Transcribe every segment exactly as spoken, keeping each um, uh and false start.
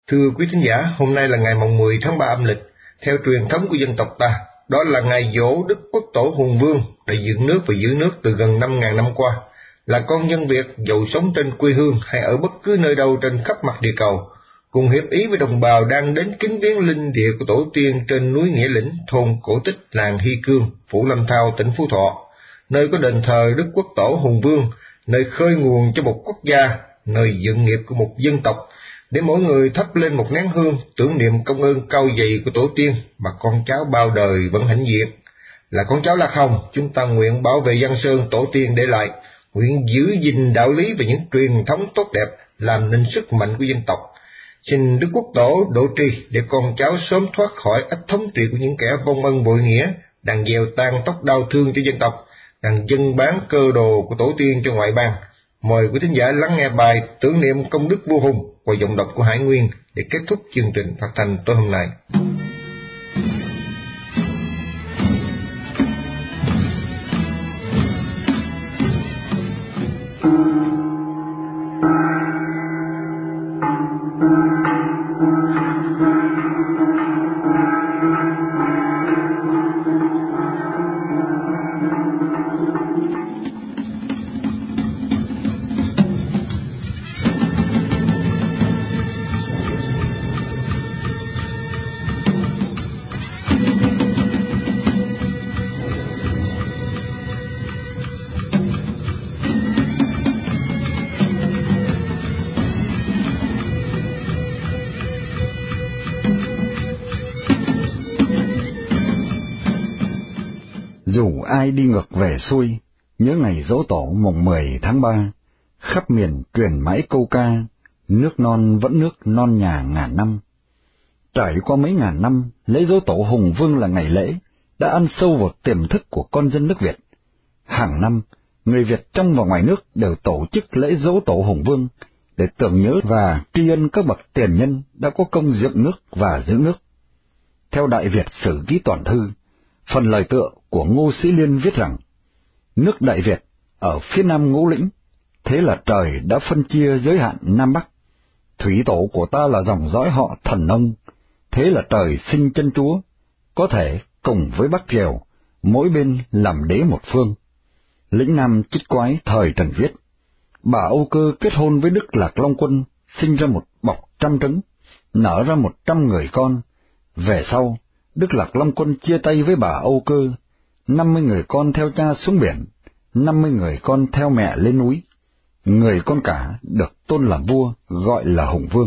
Thưa quý thính giả, hôm nay là ngày mồng mười tháng ba âm lịch, theo truyền thống của dân tộc ta, đó là ngày giỗ Đức Quốc Tổ Hùng Vương đã dựng nước và giữ nước từ gần năm ngàn năm qua. Là con dân Việt, dầu sống trên quê hương hay ở bất cứ nơi đâu trên khắp mặt địa cầu, cùng hiệp ý với đồng bào đang đến kính viếng linh địa của tổ tiên trên núi Nghĩa Lĩnh, thôn Cổ Tích, làng Hy Cương, phủ Lâm Thao, tỉnh Phú Thọ, nơi có đền thờ Đức Quốc Tổ Hùng Vương, nơi khơi nguồn cho một quốc gia, nơi dựng nghiệp của một dân tộc, để mỗi người thắp lên một nén hương tưởng niệm công ơn cao dày của tổ tiên mà con cháu bao đời vẫn hãnh diện. Là con cháu Lạc Hồng, chúng ta nguyện bảo vệ Giang Sơn tổ tiên để lại, nguyện giữ gìn đạo lý và những truyền thống tốt đẹp, làm nên sức mạnh của dân tộc. Xin Đức Quốc Tổ độ trì để con cháu sớm thoát khỏi ách thống trị của những kẻ vong ân bội nghĩa, đang gieo tan tóc đau thương cho dân tộc, đang dâng bán cơ đồ của tổ tiên cho ngoại bang. Mời quý thính giả lắng nghe bài tưởng niệm công đức vua Hùng qua giọng đọc của Hải Nguyên để kết thúc chương trình phát thanh tối hôm nay. Dù ai đi ngược về xuôi, nhớ ngày giỗ tổ mùng mười tháng ba, khắp miền truyền mãi câu ca, nước non vẫn nước non nhà ngàn năm. Trải qua mấy ngàn năm, lễ giỗ tổ Hùng Vương là ngày lễ đã ăn sâu vào tiềm thức của con dân nước Việt. Hàng năm, người Việt trong và ngoài nước đều tổ chức lễ giỗ tổ Hùng Vương để tưởng nhớ và tri ân các bậc tiền nhân đã có công dựng nước và giữ nước. Theo Đại Việt Sử Ký Toàn Thư, phần lời tựa của Ngô Sĩ Liên viết rằng, nước Đại Việt ở phía nam Ngũ Lĩnh, thế là trời đã phân chia giới hạn Nam Bắc. Thủy tổ của ta là dòng dõi họ Thần Nông, thế là trời sinh chân chúa, có thể cùng với Bắc Triều, mỗi bên làm đế một phương. Lĩnh Nam Chích Quái thời Trần viết, bà Âu Cơ kết hôn với Đức Lạc Long Quân, sinh ra một bọc trăm trứng, nở ra một trăm người con. Về sau, Đức Lạc Long Quân chia tay với bà Âu Cơ, năm mươi người con theo cha xuống biển, năm mươi người con theo mẹ lên núi. Người con cả được tôn làm vua, gọi là Hùng Vương.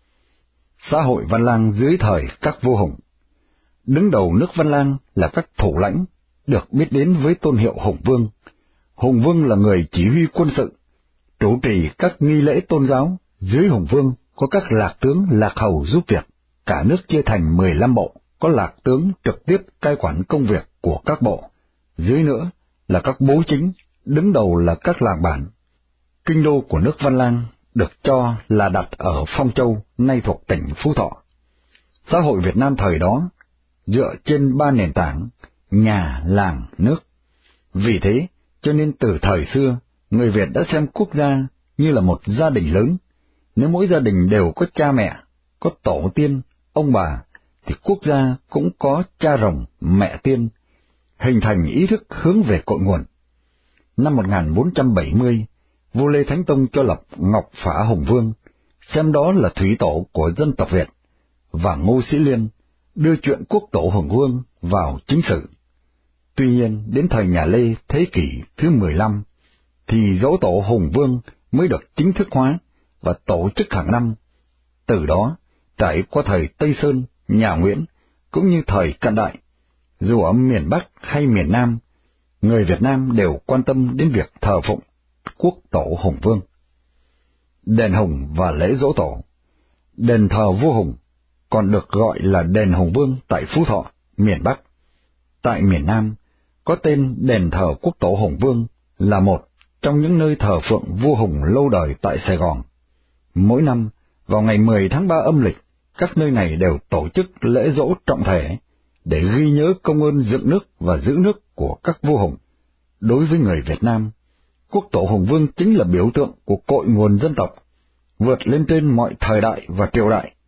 Xã hội Văn Lang dưới thời các vua Hùng. Đứng đầu nước Văn Lang là các thủ lãnh, được biết đến với tôn hiệu Hùng Vương. Hùng Vương là người chỉ huy quân sự, chủ trì các nghi lễ tôn giáo. Dưới Hùng Vương có các lạc tướng lạc hầu giúp việc, cả nước chia thành mười lăm bộ, có lạc tướng trực tiếp cai quản công việc của các bộ. Dưới nữa là các bố chính, đứng đầu là các làng bản. Kinh đô của nước Văn Lang được cho là đặt ở Phong Châu, nay thuộc tỉnh Phú Thọ. Xã hội Việt Nam thời đó dựa trên ba nền tảng: nhà, làng, nước. Vì thế, cho nên từ thời xưa, người Việt đã xem quốc gia như là một gia đình lớn. Nếu mỗi gia đình đều có cha mẹ, có tổ tiên, ông bà, thì quốc gia cũng có cha rồng, mẹ tiên, hình thành ý thức hướng về cội nguồn. Năm một nghìn bốn trăm bảy mươi, vua Lê Thánh Tông cho lập Ngọc Phả Hùng Vương, xem đó là thủy tổ của dân tộc Việt, và Ngô Sĩ Liên đưa chuyện quốc tổ Hùng Vương vào chính sử. Tuy nhiên, đến thời nhà Lê thế kỷ thứ mười lăm, thì giỗ tổ Hùng Vương mới được chính thức hóa và tổ chức hàng năm. Từ đó, trải qua thời Tây Sơn, nhà Nguyễn, cũng như thời cận đại, dù ở miền Bắc hay miền Nam, người Việt Nam đều quan tâm đến việc thờ phụng quốc tổ Hùng Vương. Đền Hùng và lễ giỗ tổ. Đền thờ vua Hùng còn được gọi là đền Hùng Vương tại Phú Thọ, miền Bắc. Tại miền Nam, có tên đền thờ quốc tổ Hùng Vương là một trong những nơi thờ phượng vua Hùng lâu đời tại Sài Gòn. Mỗi năm, vào ngày mười tháng ba âm lịch, các nơi này đều tổ chức lễ giỗ trọng thể để ghi nhớ công ơn dựng nước và giữ nước của các vua Hùng. Đối với người Việt Nam, quốc tổ Hùng Vương chính là biểu tượng của cội nguồn dân tộc, vượt lên trên mọi thời đại và triều đại,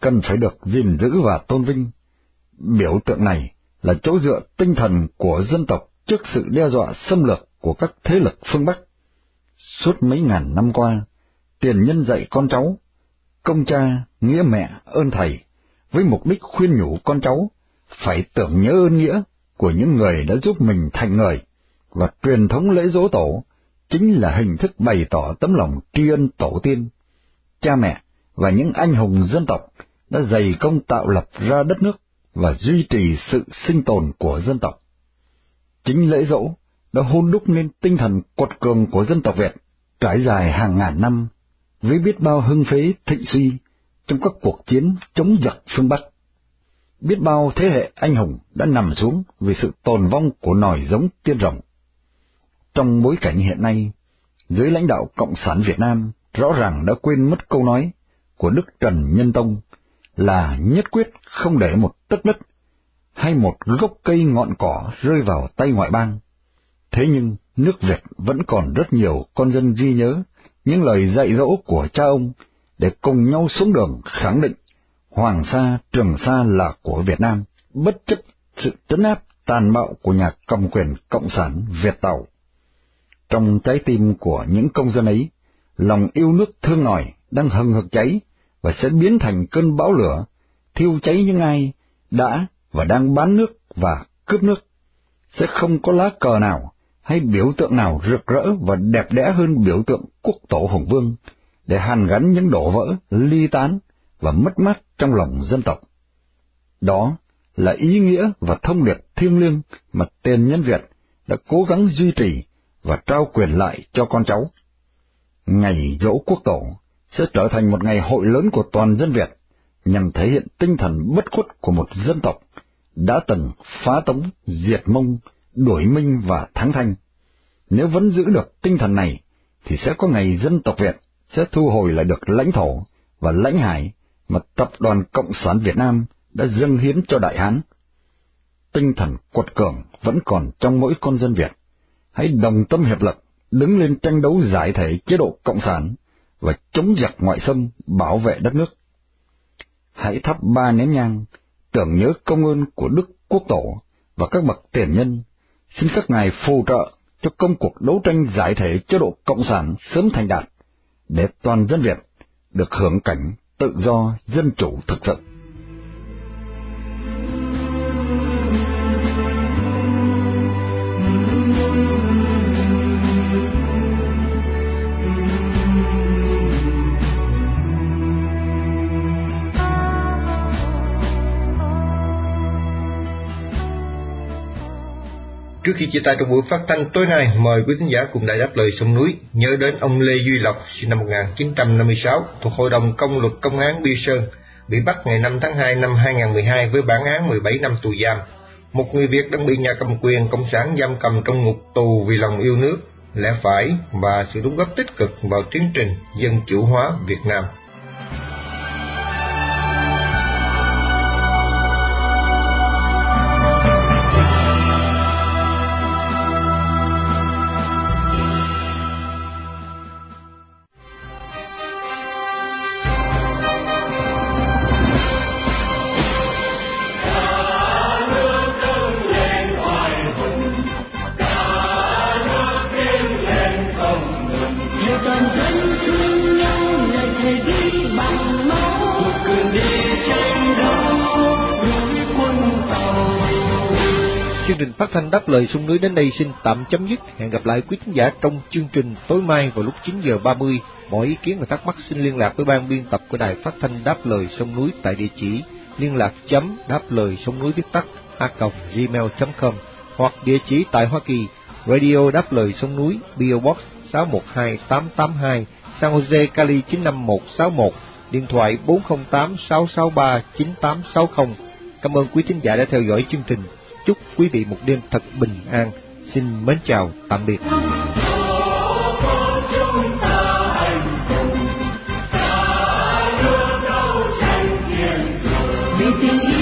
cần phải được gìn giữ và tôn vinh. Biểu tượng này là chỗ dựa tinh thần của dân tộc trước sự đe dọa xâm lược của các thế lực phương Bắc. Suốt mấy ngàn năm qua, tiền nhân dạy con cháu, công cha, nghĩa mẹ, ơn thầy, với mục đích khuyên nhủ con cháu phải tưởng nhớ ơn nghĩa của những người đã giúp mình thành người, và truyền thống lễ dỗ tổ chính là hình thức bày tỏ tấm lòng tri ân tổ tiên, cha mẹ và những anh hùng dân tộc đã dày công tạo lập ra đất nước và duy trì sự sinh tồn của dân tộc. Chính lễ dỗ đã hôn đúc nên tinh thần quật cường của dân tộc Việt, trải dài hàng ngàn năm, với biết bao hưng phế thịnh suy trong các cuộc chiến chống giặc phương Bắc. Biết bao thế hệ anh hùng đã nằm xuống vì sự tồn vong của nòi giống tiên rồng. Trong bối cảnh hiện nay, dưới lãnh đạo Cộng sản Việt Nam rõ ràng đã quên mất câu nói của Đức Trần Nhân Tông là nhất quyết không để một tấc đất hay một gốc cây ngọn cỏ rơi vào tay ngoại bang. Thế nhưng nước Việt vẫn còn rất nhiều con dân ghi nhớ những lời dạy dỗ của cha ông để cùng nhau xuống đường khẳng định Hoàng Sa, Trường Sa là của Việt Nam, bất chấp sự trấn áp tàn bạo của nhà cầm quyền Cộng sản Việt Tàu. Trong trái tim của những công dân ấy, lòng yêu nước thương nòi đang hừng hực cháy và sẽ biến thành cơn bão lửa, thiêu cháy những ai đã và đang bán nước và cướp nước. Sẽ không có lá cờ nào hay biểu tượng nào rực rỡ và đẹp đẽ hơn biểu tượng quốc tổ Hùng Vương, để hàn gắn những đổ vỡ, ly tán và mất mát trong lòng dân tộc. Đó là ý nghĩa và thông điệp thiêng liêng mà tiền nhân Việt đã cố gắng duy trì và trao quyền lại cho con cháu. Ngày dỗ quốc tổ sẽ trở thành một ngày hội lớn của toàn dân Việt, nhằm thể hiện tinh thần bất khuất của một dân tộc đã từng phá Tống, diệt Mông, đuổi Minh và thắng Thanh. Nếu vẫn giữ được tinh thần này, thì sẽ có ngày dân tộc Việt sẽ thu hồi lại được lãnh thổ và lãnh hải mà Tập đoàn Cộng sản Việt Nam đã dâng hiến cho Đại Hán. Tinh thần quật cường vẫn còn trong mỗi con dân Việt. Hãy đồng tâm hiệp lực, đứng lên tranh đấu giải thể chế độ Cộng sản và chống giặc ngoại xâm, bảo vệ đất nước. Hãy thắp ba nén nhang, tưởng nhớ công ơn của Đức Quốc Tổ và các bậc tiền nhân, xin các ngài phù trợ cho công cuộc đấu tranh giải thể chế độ Cộng sản sớm thành đạt, để toàn dân Việt được hưởng cảnh tự do dân chủ thực sự. Trước khi chia tay trong buổi phát thanh tối nay, mời quý thính giả cùng Đài Đáp Lời Sông Núi nhớ đến ông Lê Duy Lộc, sinh năm một nghìn chín trăm năm mươi sáu, thuộc Hội đồng Công luật Công án Bi Sơn, bị bắt ngày năm tháng hai năm hai nghìn không trăm mười hai với bản án mười bảy năm tù giam. Một người Việt đang bị nhà cầm quyền Cộng sản giam cầm trong ngục tù vì lòng yêu nước, lẽ phải và sự đóng góp tích cực vào tiến trình dân chủ hóa Việt Nam. Chương trình phát thanh Đáp Lời Sông Núi đến đây xin tạm chấm dứt. Hẹn gặp lại quý khán giả trong chương trình tối mai vào lúc chín giờ ba mươi. Mọi ý kiến và thắc mắc xin liên lạc với ban biên tập của Đài Phát thanh Đáp Lời Sông Núi tại địa chỉ liên lạc chấm đáp lời sông núi viết tắt a còng gmail chấm com, hoặc địa chỉ tại Hoa Kỳ, Radio Đáp Lời Sông Núi, pê ô Box sáu một hai tám tám hai, San Jose, Cali chín năm một sáu một, điện thoại bốn không tám sáu sáu ba chín tám sáu không. Cảm ơn quý thính giả đã theo dõi chương trình. Chúc quý vị một đêm thật bình an. Xin mến chào, tạm biệt. Vì tình